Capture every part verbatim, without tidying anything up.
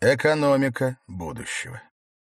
Экономика будущего.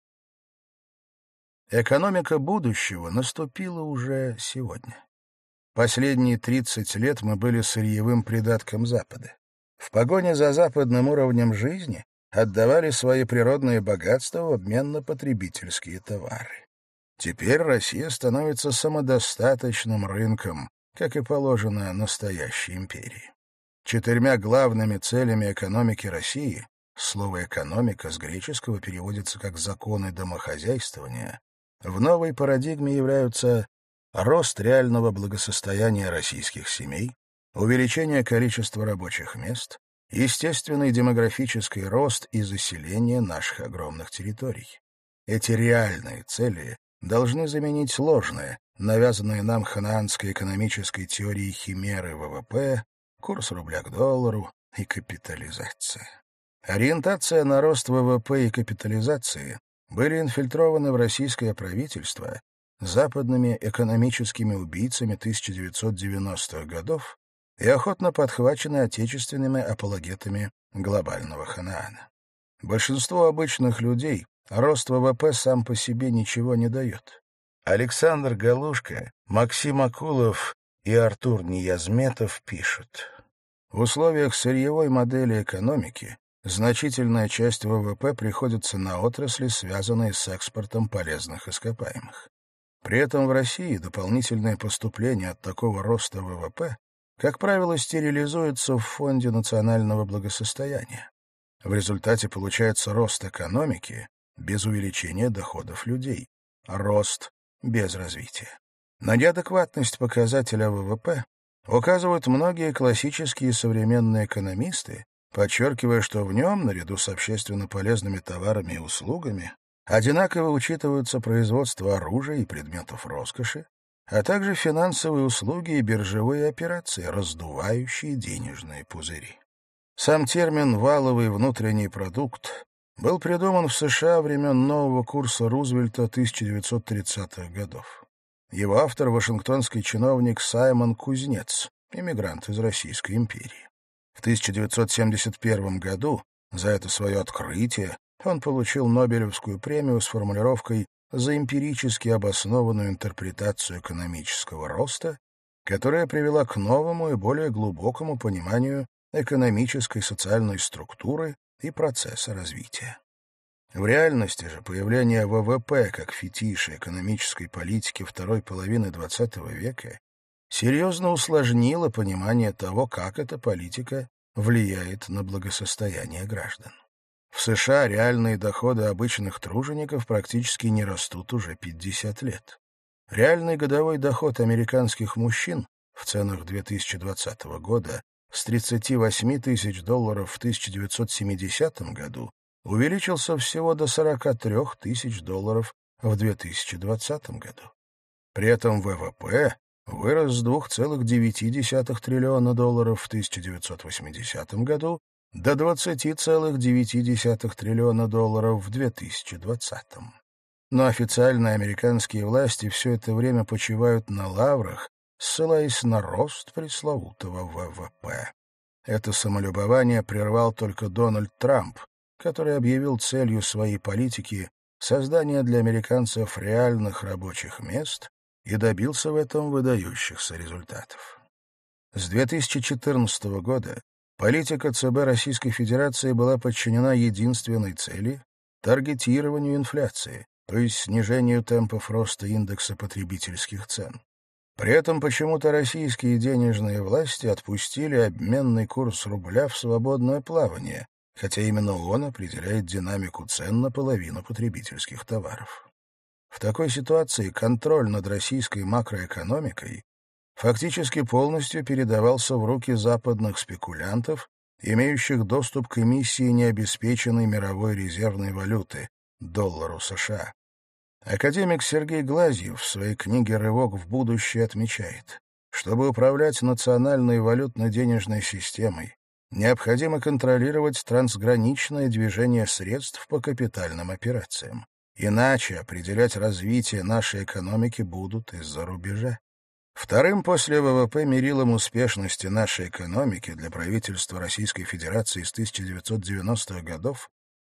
Экономика будущего наступила уже сегодня. Последние тридцать лет мы были сырьевым придатком Запада. В погоне за западным уровнем жизни отдавали свои природные богатства в обмен на потребительские товары. Теперь Россия становится самодостаточным рынком, как и положено настоящей империи. Четырьмя главными целями экономики России — слово «экономика» с греческого переводится как «законы домохозяйствования», в новой парадигме являются рост реального благосостояния российских семей, увеличение количества рабочих мест, естественный демографический рост и заселение наших огромных территорий. Эти реальные цели должны заменить ложные, навязанные нам ханаанской экономической теорией химеры ВВП, курс рубля к доллару и капитализация. Ориентация на рост ВВП и капитализации были инфильтрованы в российское правительство западными экономическими убийцами тысяча девятьсот девяностых годов и охотно подхвачены отечественными апологетами глобального ханаана. Большинству обычных людей рост ВВП сам по себе ничего не дает. Александр Галушко, Максим Акулов и Артур Ниязметов пишут: в условиях сырьевой модели экономики значительная часть ВВП приходится на отрасли, связанные с экспортом полезных ископаемых. При этом в России дополнительные поступления от такого роста ВВП, как правило, стерилизуются в Фонде национального благосостояния. В результате получается рост экономики без увеличения доходов людей, рост без развития. На неадекватность показателя ВВП указывают многие классические современные экономисты, подчеркивая, что в нем, наряду с общественно полезными товарами и услугами, одинаково учитываются производство оружия и предметов роскоши, а также финансовые услуги и биржевые операции, раздувающие денежные пузыри. Сам термин «валовый внутренний продукт» был придуман в США времен нового курса Рузвельта тысяча девятьсот тридцатых годов. Его автор — вашингтонский чиновник Саймон Кузнец, иммигрант из Российской империи. В тысяча девятьсот семьдесят первом году за это свое открытие он получил Нобелевскую премию с формулировкой «за эмпирически обоснованную интерпретацию экономического роста», которая привела к новому и более глубокому пониманию экономической и социальной структуры и процесса развития. В реальности же появление ВВП как фетиша экономической политики второй половины двадцатого века серьезно усложнило понимание того, как эта политика влияет на благосостояние граждан. В США реальные доходы обычных тружеников практически не растут уже пятьдесят лет. Реальный годовой доход американских мужчин в ценах две тысячи двадцатого года с тридцати восьми тысяч долларов в тысяча девятьсот семидесятом году увеличился всего до сорока трёх тысяч долларов в две тысячи двадцатом году. При этом ВВП вырос с двух целых девяти десятых триллиона долларов в тысяча девятьсот восьмидесятом году до двадцати целых девяти десятых триллиона долларов в две тысячи двадцатом. Но официальные американские власти все это время почивают на лаврах, ссылаясь на рост пресловутого ВВП. Это самолюбование прервал только Дональд Трамп, который объявил целью своей политики создание для американцев реальных рабочих мест и добился в этом выдающихся результатов. С две тысячи четырнадцатого года политика ЦБ Российской Федерации была подчинена единственной цели — таргетированию инфляции, то есть снижению темпов роста индекса потребительских цен. При этом почему-то российские денежные власти отпустили обменный курс рубля в свободное плавание, хотя именно он определяет динамику цен на половину потребительских товаров. В такой ситуации контроль над российской макроэкономикой фактически полностью передавался в руки западных спекулянтов, имеющих доступ к эмиссии необеспеченной мировой резервной валюты — доллару США. Академик Сергей Глазьев в своей книге «Рывок в будущее» отмечает, чтобы управлять национальной валютно-денежной системой, необходимо контролировать трансграничное движение средств по капитальным операциям. Иначе определять развитие нашей экономики будут из-за рубежа. Вторым после ВВП мерилом успешности нашей экономики для правительства Российской Федерации с тысяча девятьсот девяностых годов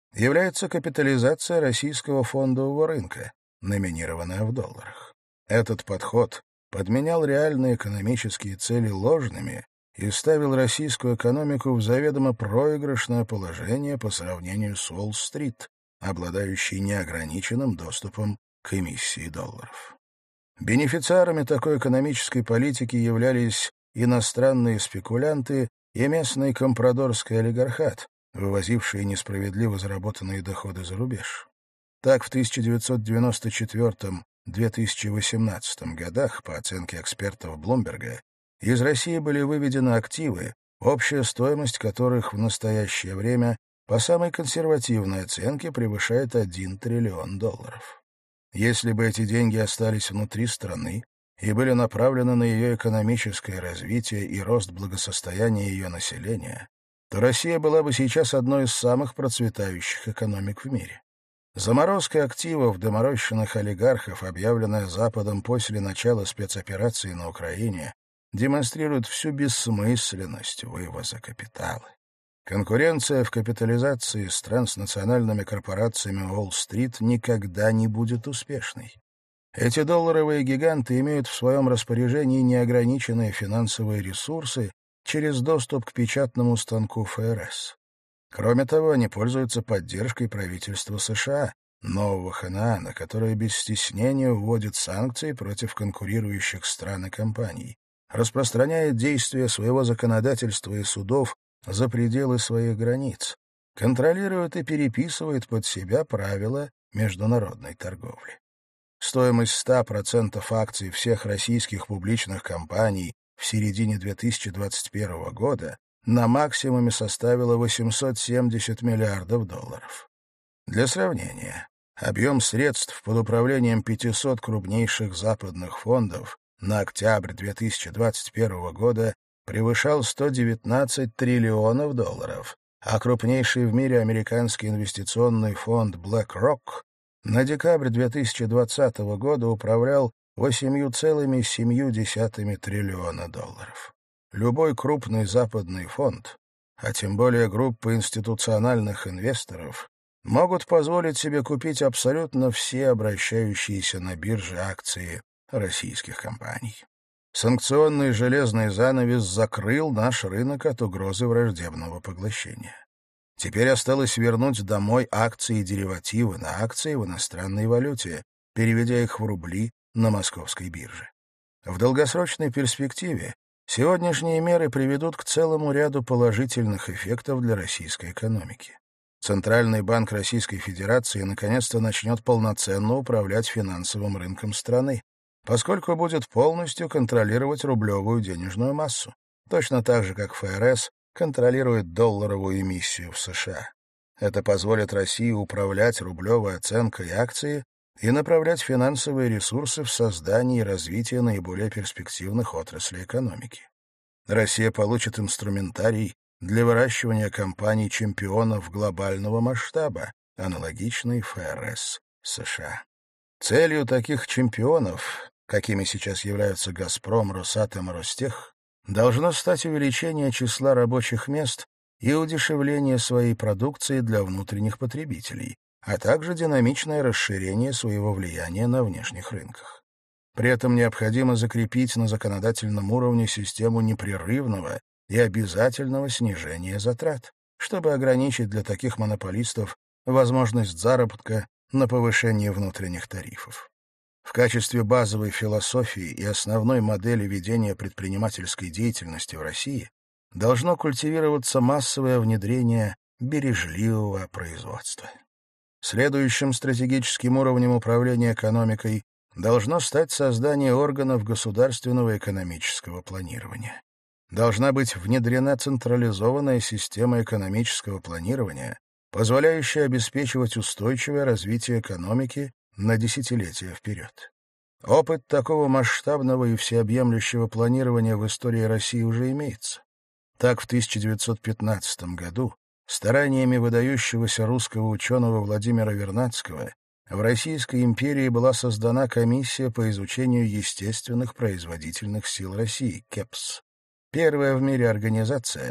является капитализация российского фондового рынка, номинированная в долларах. Этот подход подменял реальные экономические цели ложными и ставил российскую экономику в заведомо проигрышное положение по сравнению с Уолл-стрит, обладающей неограниченным доступом к эмиссии долларов. Бенефициарами такой экономической политики являлись иностранные спекулянты и местный компрадорский олигархат, вывозившие несправедливо заработанные доходы за рубеж. Так, в тысяча девятьсот девяносто четвёртом — две тысячи восемнадцатом годах, по оценке экспертов Блумберга, из России были выведены активы, общая стоимость которых в настоящее время по самой консервативной оценке превышает один триллион долларов. Если бы эти деньги остались внутри страны и были направлены на ее экономическое развитие и рост благосостояния ее населения, то Россия была бы сейчас одной из самых процветающих экономик в мире. Заморозка активов доморощенных олигархов, объявленная Западом после начала спецоперации на Украине, демонстрирует всю бессмысленность вывоза капитала. Конкуренция в капитализации с транснациональными корпорациями Уолл-стрит никогда не будет успешной. Эти долларовые гиганты имеют в своем распоряжении неограниченные финансовые ресурсы через доступ к печатному станку ФРС. Кроме того, они пользуются поддержкой правительства США, нового Ханаана, которое без стеснения вводит санкции против конкурирующих стран и компаний, распространяет действия своего законодательства и судов за пределы своих границ, контролирует и переписывает под себя правила международной торговли. Стоимость ста процентов акций всех российских публичных компаний в середине две тысячи двадцать первого года на максимуме составила восемьсот семьдесят миллиардов долларов. Для сравнения, объем средств под управлением пятисот крупнейших западных фондов на октябрь две тысячи двадцать первого года превышал сто девятнадцать триллионов долларов, а крупнейший в мире американский инвестиционный фонд BlackRock на декабрь две тысячи двадцатого года управлял восемью целыми семью десятыми триллиона долларов. Любой крупный западный фонд, а тем более группа институциональных инвесторов, могут позволить себе купить абсолютно все обращающиеся на бирже акции российских компаний. Санкционный железный занавес закрыл наш рынок от угрозы враждебного поглощения. Теперь осталось вернуть домой акции и деривативы на акции в иностранной валюте, переведя их в рубли на московской бирже. В долгосрочной перспективе сегодняшние меры приведут к целому ряду положительных эффектов для российской экономики. Центральный банк Российской Федерации наконец-то начнет полноценно управлять финансовым рынком страны, поскольку будет полностью контролировать рублевую денежную массу, точно так же, как ФРС контролирует долларовую эмиссию в США. Это позволит России управлять рублевой оценкой акции и направлять финансовые ресурсы в создание и развитие наиболее перспективных отраслей экономики. Россия получит инструментарий для выращивания компаний-чемпионов глобального масштаба, аналогичный ФРС США. Целью таких чемпионов, какими сейчас являются «Газпром», «Росатом» и «Ростех», должно стать увеличение числа рабочих мест и удешевление своей продукции для внутренних потребителей, а также динамичное расширение своего влияния на внешних рынках. При этом необходимо закрепить на законодательном уровне систему непрерывного и обязательного снижения затрат, чтобы ограничить для таких монополистов возможность заработка на повышение внутренних тарифов. В качестве базовой философии и основной модели ведения предпринимательской деятельности в России должно культивироваться массовое внедрение бережливого производства. Следующим стратегическим уровнем управления экономикой должно стать создание органов государственного экономического планирования. Должна быть внедрена централизованная система экономического планирования, позволяющая обеспечивать устойчивое развитие экономики на десятилетия вперед. Опыт такого масштабного и всеобъемлющего планирования в истории России уже имеется. Так, в тысяча девятьсот пятнадцатом году стараниями выдающегося русского ученого Владимира Вернадского в Российской империи была создана комиссия по изучению естественных производительных сил России, КЭПС. Первая в мире организация,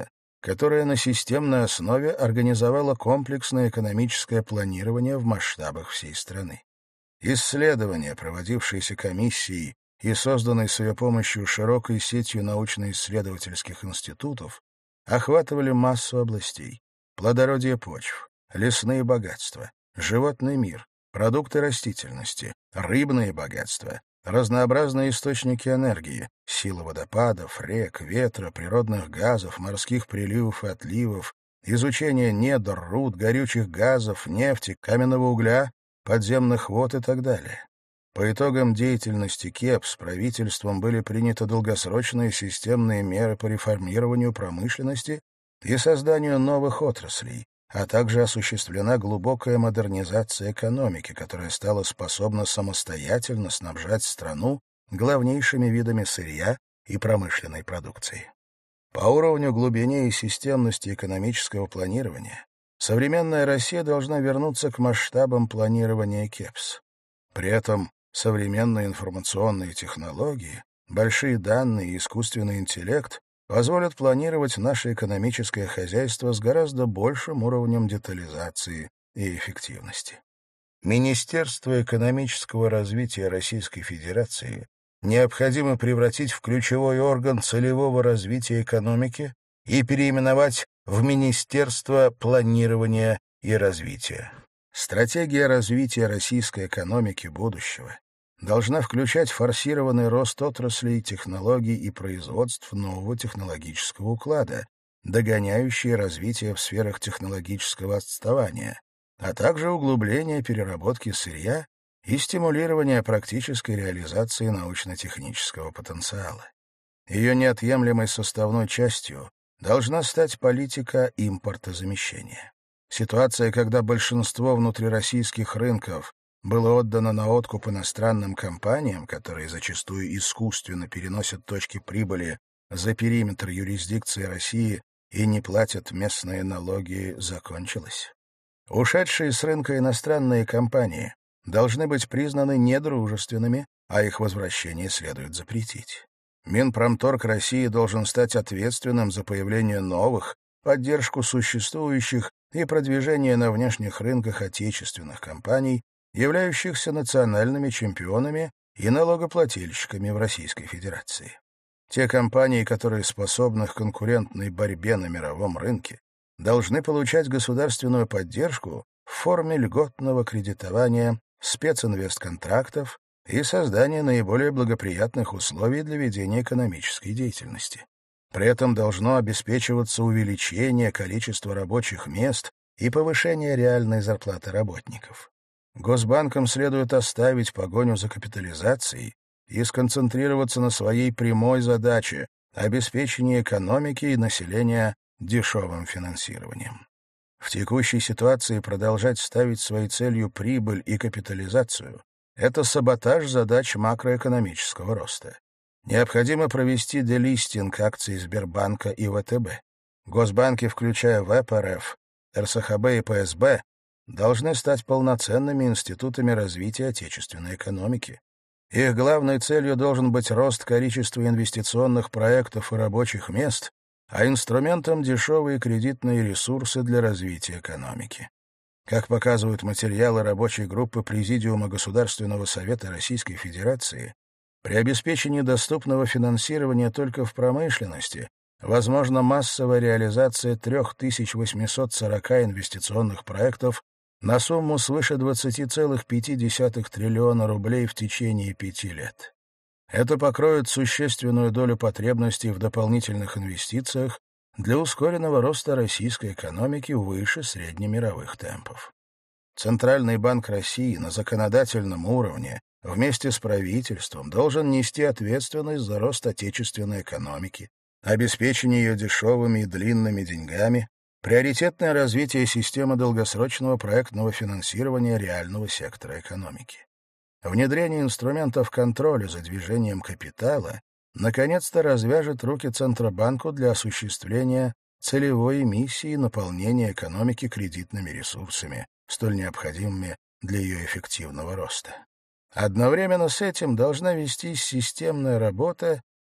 которая на системной основе организовала комплексное экономическое планирование в масштабах всей страны. Исследования, проводившиеся комиссией и созданные с ее помощью широкой сетью научно-исследовательских институтов, охватывали массу областей: плодородие почв, лесные богатства, животный мир, продукты растительности, рыбные богатства, разнообразные источники энергии, силы водопадов, рек, ветра, природных газов, морских приливов и отливов, изучение недр, руд, горючих газов, нефти, каменного угля, подземных вод и так далее. По итогам деятельности КЕПС правительством были приняты долгосрочные системные меры по реформированию промышленности и созданию новых отраслей, а также осуществлена глубокая модернизация экономики, которая стала способна самостоятельно снабжать страну главнейшими видами сырья и промышленной продукции. По уровню, глубине и системности экономического планирования современная Россия должна вернуться к масштабам планирования КЕПС. При этом современные информационные технологии, большие данные и искусственный интеллект позволят планировать наше экономическое хозяйство с гораздо большим уровнем детализации и эффективности. Министерство экономического развития Российской Федерации необходимо превратить в ключевой орган целевого развития экономики и переименовать в Министерство планирования и развития. Стратегия развития российской экономики будущего должна включать форсированный рост отраслей, технологий и производств нового технологического уклада, догоняющие развитие в сферах технологического отставания, а также углубление переработки сырья и стимулирование практической реализации научно-технического потенциала. Ее неотъемлемой составной частью должна стать политика импортозамещения. Ситуация, когда большинство внутрироссийских рынков было отдано на откуп иностранным компаниям, которые зачастую искусственно переносят точки прибыли за периметр юрисдикции России и не платят местные налоги, закончилась. Ушедшие с рынка иностранные компании должны быть признаны недружественными, а их возвращение следует запретить. Минпромторг России должен стать ответственным за появление новых, поддержку существующих и продвижение на внешних рынках отечественных компаний, являющихся национальными чемпионами и налогоплательщиками в Российской Федерации. Те компании, которые способны к конкурентной борьбе на мировом рынке, должны получать государственную поддержку в форме льготного кредитования, специнвестконтрактов и создания наиболее благоприятных условий для ведения экономической деятельности. При этом должно обеспечиваться увеличение количества рабочих мест и повышение реальной зарплаты работников. Госбанкам следует оставить погоню за капитализацией и сконцентрироваться на своей прямой задаче — обеспечении экономики и населения дешевым финансированием. В текущей ситуации продолжать ставить своей целью прибыль и капитализацию — это саботаж задач макроэкономического роста. Необходимо провести делистинг акций Сбербанка и ВТБ. Госбанки, включая ВЭП-РФ, РСХБ и ПСБ, должны стать полноценными институтами развития отечественной экономики. Их главной целью должен быть рост количества инвестиционных проектов и рабочих мест, а инструментом — дешевые кредитные ресурсы для развития экономики. Как показывают материалы рабочей группы Президиума Государственного совета Российской Федерации, при обеспечении доступного финансирования только в промышленности возможна массовая реализация три тысячи восемьсот сорок инвестиционных проектов на сумму свыше двадцать целых пять десятых триллиона рублей в течение пяти лет. Это покроет существенную долю потребностей в дополнительных инвестициях для ускоренного роста российской экономики выше среднемировых темпов. Центральный банк России на законодательном уровне вместе с правительством должен нести ответственность за рост отечественной экономики, обеспечение ее дешевыми и длинными деньгами, приоритетное развитие системы долгосрочного проектного финансирования реального сектора экономики. Внедрение инструментов контроля за движением капитала наконец-то развяжет руки Центробанку для осуществления целевой миссии наполнения экономики кредитными ресурсами, столь необходимыми для ее эффективного роста. Одновременно с этим должна вестись системная работа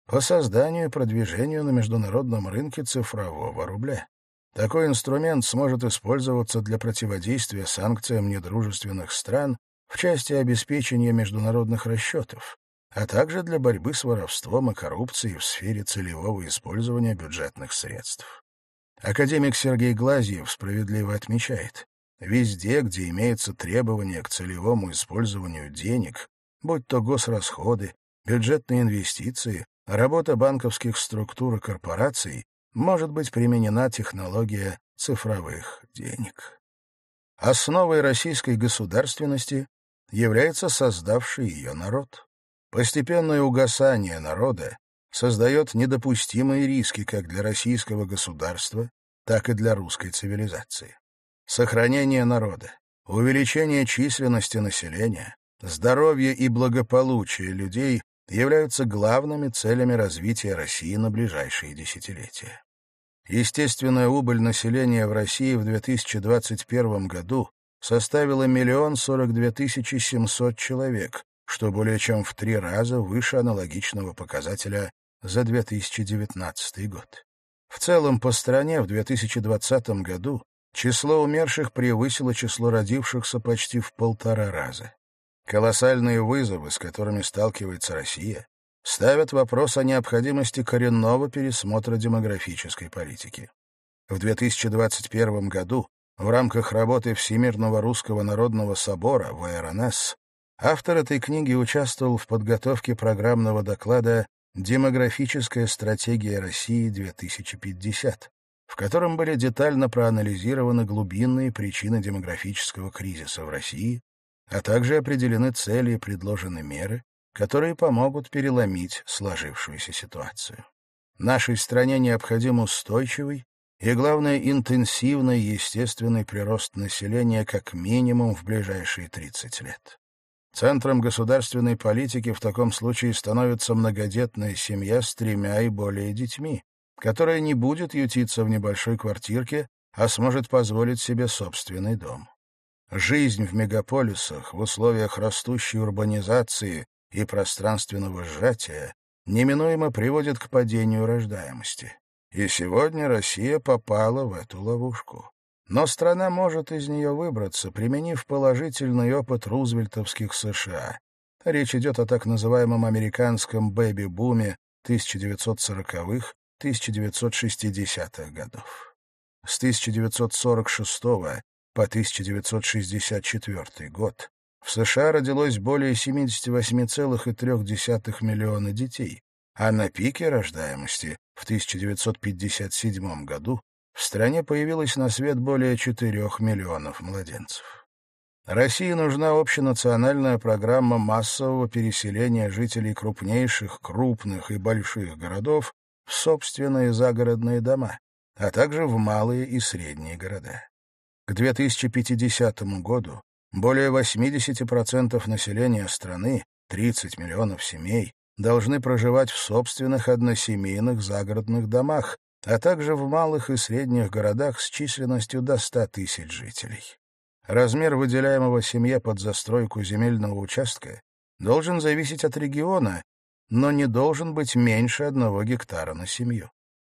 по созданию и продвижению на международном рынке цифрового рубля. Такой инструмент сможет использоваться для противодействия санкциям недружественных стран в части обеспечения международных расчетов, а также для борьбы с воровством и коррупцией в сфере целевого использования бюджетных средств. Академик Сергей Глазьев справедливо отмечает, везде, где имеется требование к целевому использованию денег, будь то госрасходы, бюджетные инвестиции, работа банковских структур и корпораций, может быть применена технология цифровых денег. Основой российской государственности является создавший ее народ. Постепенное угасание народа создает недопустимые риски как для российского государства, так и для русской цивилизации. Сохранение народа, увеличение численности населения, здоровье и благополучие людей являются главными целями развития России на ближайшие десятилетия. Естественная убыль населения в России в две тысячи двадцать первом году составила миллион сорок две тысячи семьсот человек, что более чем в три раза выше аналогичного показателя за две тысячи девятнадцатый год. В целом по стране в две тысячи двадцатом году число умерших превысило число родившихся почти в полтора раза. Колоссальные вызовы, с которыми сталкивается Россия, ставят вопрос о необходимости коренного пересмотра демографической политики. В две тысячи двадцать первом году в рамках работы Всемирного Русского Народного Собора (вэ эр эн эс) автор этой книги участвовал в подготовке программного доклада «Демографическая стратегия России-две тысячи пятьдесят», в котором были детально проанализированы глубинные причины демографического кризиса в России, а также определены цели и предложены меры, которые помогут переломить сложившуюся ситуацию. Нашей стране необходим устойчивый и, главное, интенсивный естественный прирост населения как минимум в ближайшие тридцать лет. Центром государственной политики в таком случае становится многодетная семья с тремя и более детьми, которая не будет ютиться в небольшой квартирке, а сможет позволить себе собственный дом. Жизнь в мегаполисах в условиях растущей урбанизации и пространственного сжатия неминуемо приводит к падению рождаемости. И сегодня Россия попала в эту ловушку. Но страна может из нее выбраться, применив положительный опыт рузвельтовских США. Речь идет о так называемом американском бэби-буме тысяча девятьсот сороковых — тысяча девятьсот шестидесятых годов. С тысяча девятьсот сорок шестого по тысяча девятьсот шестьдесят четвёртый год в США родилось более семьдесят восемь целых три десятых миллиона детей, а на пике рождаемости в тысяча девятьсот пятьдесят седьмом году в стране появилось на свет более четырёх миллионов младенцев. России нужна общенациональная программа массового переселения жителей крупнейших, крупных и больших городов в собственные загородные дома, а также в малые и средние города. К две тысячи пятидесятому году более восемьдесят процентов населения страны, тридцать миллионов семей, должны проживать в собственных односемейных загородных домах, а также в малых и средних городах с численностью до ста тысяч жителей. Размер выделяемого семье под застройку земельного участка должен зависеть от региона, но не должен быть меньше одного гектара на семью.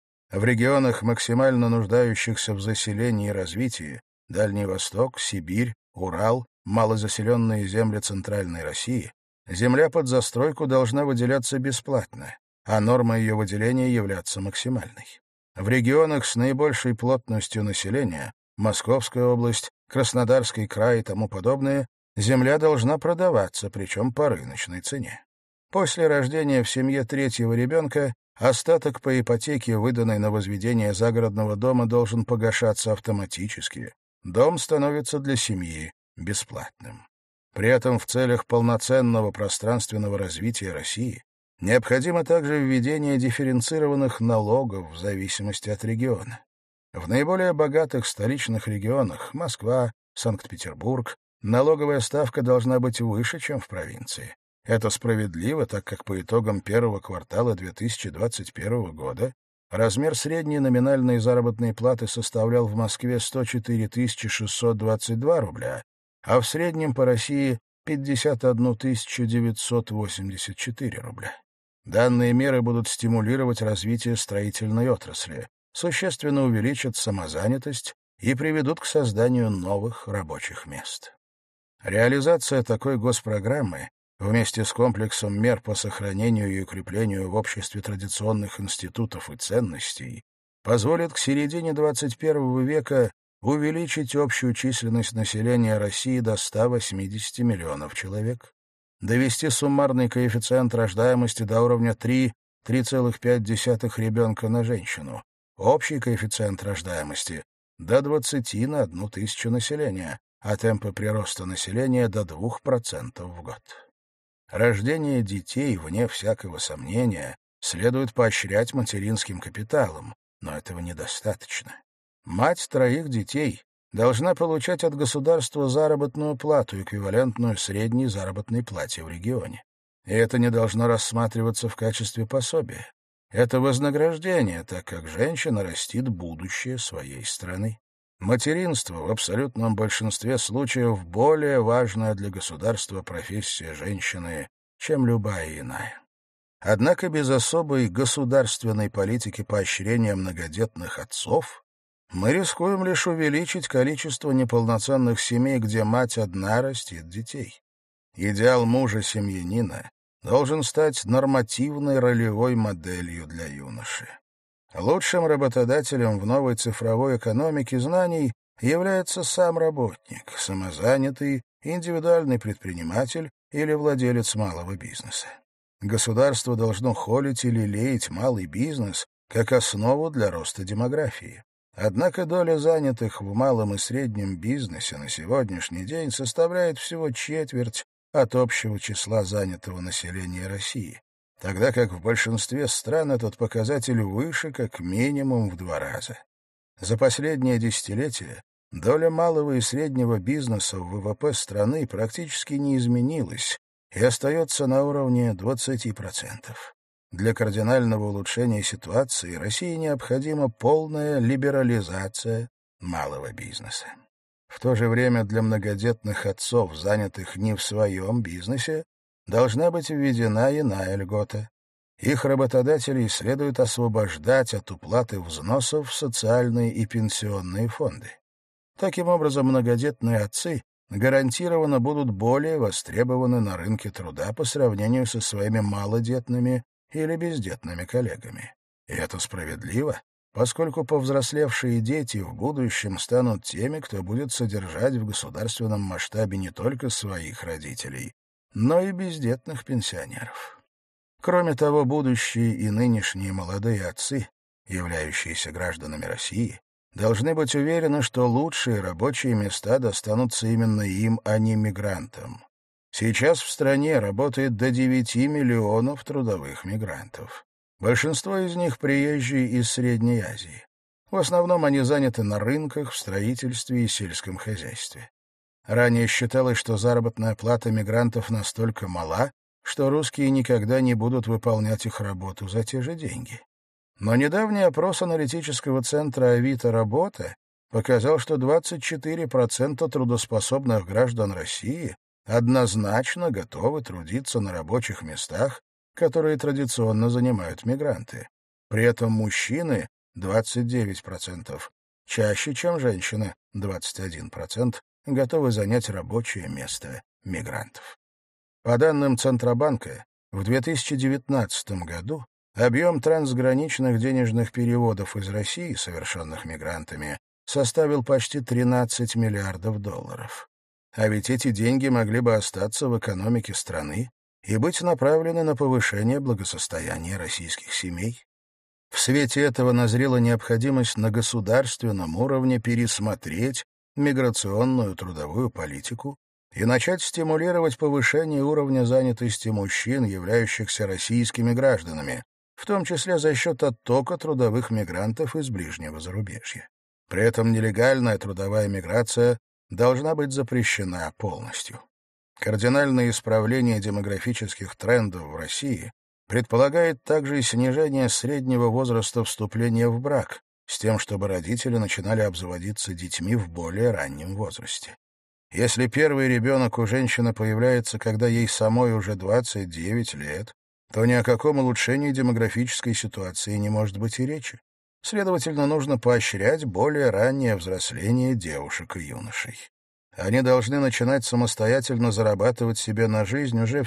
В регионах, максимально нуждающихся в заселении и развитии, Дальний Восток, Сибирь, Урал, малозаселенные земли Центральной России, земля под застройку должна выделяться бесплатно, а норма ее выделения являться максимальной. В регионах с наибольшей плотностью населения, Московская область, Краснодарский край и тому подобное, земля должна продаваться, причем по рыночной цене. После рождения в семье третьего ребенка остаток по ипотеке, выданной на возведение загородного дома, должен погашаться автоматически. Дом становится для семьи бесплатным. При этом в целях полноценного пространственного развития России необходимо также введение дифференцированных налогов в зависимости от региона. В наиболее богатых столичных регионах — Москва, Санкт-Петербург — налоговая ставка должна быть выше, чем в провинции. Это справедливо, так как по итогам первого квартала две тысячи двадцать первого года размер средней номинальной заработной платы составлял в Москве сто четыре тысячи шестьсот двадцать два рубля, а в среднем по России пятьдесят одну тысячу девятьсот восемьдесят четыре рубля. Данные меры будут стимулировать развитие строительной отрасли, существенно увеличат самозанятость и приведут к созданию новых рабочих мест. Реализация такой госпрограммы вместе с комплексом мер по сохранению и укреплению в обществе традиционных институтов и ценностей позволит к середине двадцать первого века увеличить общую численность населения России до ста восьмидесяти миллионов человек, довести суммарный коэффициент рождаемости до уровня три — три целых пять десятых ребенка на женщину, общий коэффициент рождаемости до двадцати на одну тысячу населения, а темпы прироста населения до двух процентов в год. Рождение детей, вне всякого сомнения, следует поощрять материнским капиталом, но этого недостаточно. Мать троих детей должна получать от государства заработную плату, эквивалентную средней заработной плате в регионе. И это не должно рассматриваться в качестве пособия. Это вознаграждение, так как женщина растит будущее своей страны. Материнство в абсолютном большинстве случаев более важная для государства профессия женщины, чем любая иная. Однако без особой государственной политики поощрения многодетных отцов мы рискуем лишь увеличить количество неполноценных семей, где мать одна растит детей. Идеал мужа-семьянина должен стать нормативной ролевой моделью для юноши. Лучшим работодателем в новой цифровой экономике знаний является сам работник, самозанятый, индивидуальный предприниматель или владелец малого бизнеса. Государство должно холить и лелеять малый бизнес как основу для роста демографии. Однако доля занятых в малом и среднем бизнесе на сегодняшний день составляет всего четверть от общего числа занятого населения России, тогда как в большинстве стран этот показатель выше как минимум в два раза. За последнее десятилетие доля малого и среднего бизнеса в вэ вэ пэ страны практически не изменилась и остается на уровне двадцати процентов. Для кардинального улучшения ситуации России необходима полная либерализация малого бизнеса. В то же время для многодетных отцов, занятых не в своем бизнесе, должна быть введена иная льгота. Их работодателей следует освобождать от уплаты взносов в социальные и пенсионные фонды. Таким образом, многодетные отцы гарантированно будут более востребованы на рынке труда по сравнению со своими малодетными или бездетными коллегами. И это справедливо, поскольку повзрослевшие дети в будущем станут теми, кто будет содержать в государственном масштабе не только своих родителей, но и бездетных пенсионеров. Кроме того, будущие и нынешние молодые отцы, являющиеся гражданами России, должны быть уверены, что лучшие рабочие места достанутся именно им, а не мигрантам. Сейчас в стране работает до девяти миллионов трудовых мигрантов. Большинство из них приезжие из Средней Азии. В основном они заняты на рынках, в строительстве и сельском хозяйстве. Ранее считалось, что заработная плата мигрантов настолько мала, что русские никогда не будут выполнять их работу за те же деньги. Но недавний опрос аналитического центра «Авито. Работа» показал, что двадцать четыре процента трудоспособных граждан России однозначно готовы трудиться на рабочих местах, которые традиционно занимают мигранты. При этом мужчины — двадцать девять процентов, чаще, чем женщины — двадцать один процент, готовы занять рабочее место мигрантов. По данным Центробанка, в две тысячи девятнадцатом году объем трансграничных денежных переводов из России, совершенных мигрантами, составил почти тринадцать миллиардов долларов. А ведь эти деньги могли бы остаться в экономике страны и быть направлены на повышение благосостояния российских семей. В свете этого назрела необходимость на государственном уровне пересмотреть миграционную трудовую политику и начать стимулировать повышение уровня занятости мужчин, являющихся российскими гражданами, в том числе за счет оттока трудовых мигрантов из ближнего зарубежья. При этом нелегальная трудовая миграция должна быть запрещена полностью. Кардинальное исправление демографических трендов в России предполагает также и снижение среднего возраста вступления в брак, с тем, чтобы родители начинали обзаводиться детьми в более раннем возрасте. Если первый ребенок у женщины появляется, когда ей самой уже двадцать девять лет, то ни о каком улучшении демографической ситуации не может быть и речи. Следовательно, нужно поощрять более раннее взросление девушек и юношей. Они должны начинать самостоятельно зарабатывать себе на жизнь уже в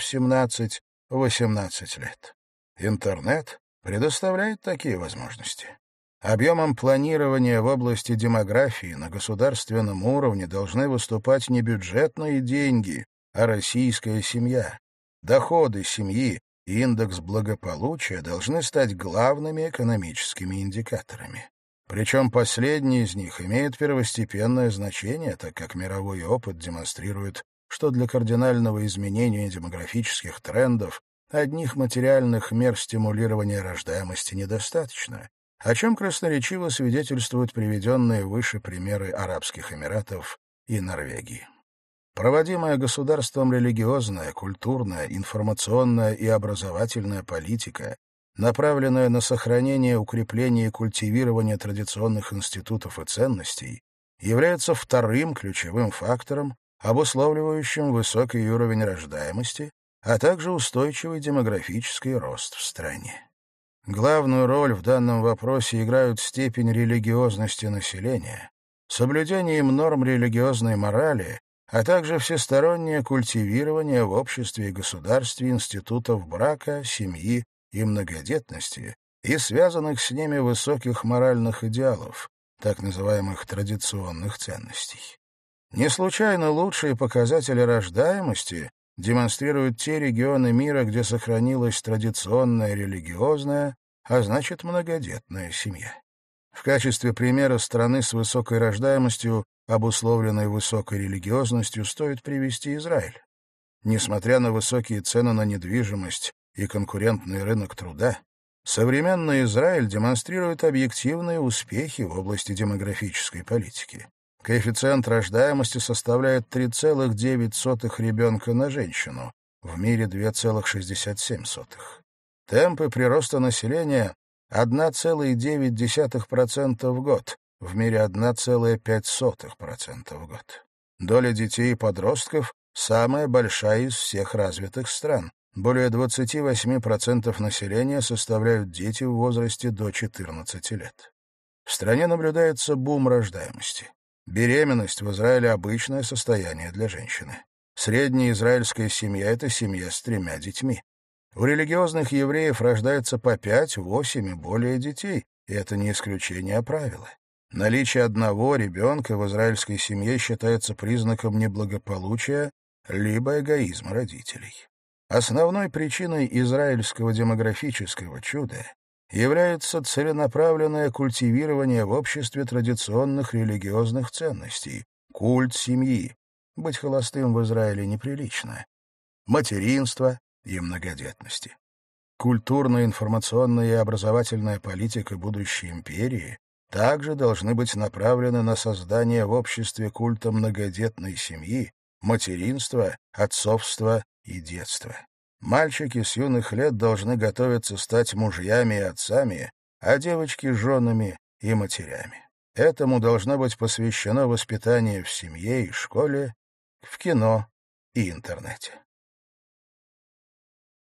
семнадцать-восемнадцать лет. Интернет предоставляет такие возможности. Объемом планирования в области демографии на государственном уровне должны выступать не бюджетные деньги, а российская семья. Доходы семьи и индекс благополучия должны стать главными экономическими индикаторами. Причем последний из них имеет первостепенное значение, так как мировой опыт демонстрирует, что для кардинального изменения демографических трендов одних материальных мер стимулирования рождаемости недостаточно, о чем красноречиво свидетельствуют приведенные выше примеры Арабских Эмиратов и Норвегии. Проводимая государством религиозная, культурная, информационная и образовательная политика, направленная на сохранение, укрепление и культивирование традиционных институтов и ценностей, является вторым ключевым фактором, обусловливающим высокий уровень рождаемости, а также устойчивый демографический рост в стране. Главную роль в данном вопросе играют степень религиозности населения, соблюдение им норм религиозной морали, а также всестороннее культивирование в обществе и государстве институтов брака, семьи и многодетности и связанных с ними высоких моральных идеалов, так называемых традиционных ценностей. Не случайно лучшие показатели рождаемости демонстрируют те регионы мира, где сохранилась традиционная религиозная, а значит многодетная семья. В качестве примера страны с высокой рождаемостью, обусловленной высокой религиозностью, стоит привести Израиль. Несмотря на высокие цены на недвижимость и конкурентный рынок труда, современный Израиль демонстрирует объективные успехи в области демографической политики. Коэффициент рождаемости составляет три целых девять сотых ребенка на женщину, в мире два целых шестьдесят семь сотых. Темпы прироста населения — одна целая девять десятых процента в год, в мире одна целая пять сотых процента в год. Доля детей и подростков самая большая из всех развитых стран. Более двадцать восемь процентов населения составляют дети в возрасте до четырнадцати лет. В стране наблюдается бум рождаемости. Беременность в Израиле — обычное состояние для женщины. Средняя израильская семья — это семья с тремя детьми. У религиозных евреев рождается по пять, восемь и более детей, и это не исключение, а правило. Наличие одного ребенка в израильской семье считается признаком неблагополучия либо эгоизма родителей. Основной причиной израильского демографического чуда является целенаправленное культивирование в обществе традиционных религиозных ценностей, культ семьи. Быть холостым в Израиле неприлично. Материнство и многодетности. Культурная, информационная и образовательная политика будущей империи также должны быть направлены на создание в обществе культа многодетной семьи, материнства, отцовства и детства. Мальчики с юных лет должны готовиться стать мужьями и отцами, а девочки — женами и матерями. Этому должно быть посвящено воспитание в семье и школе, в кино и интернете.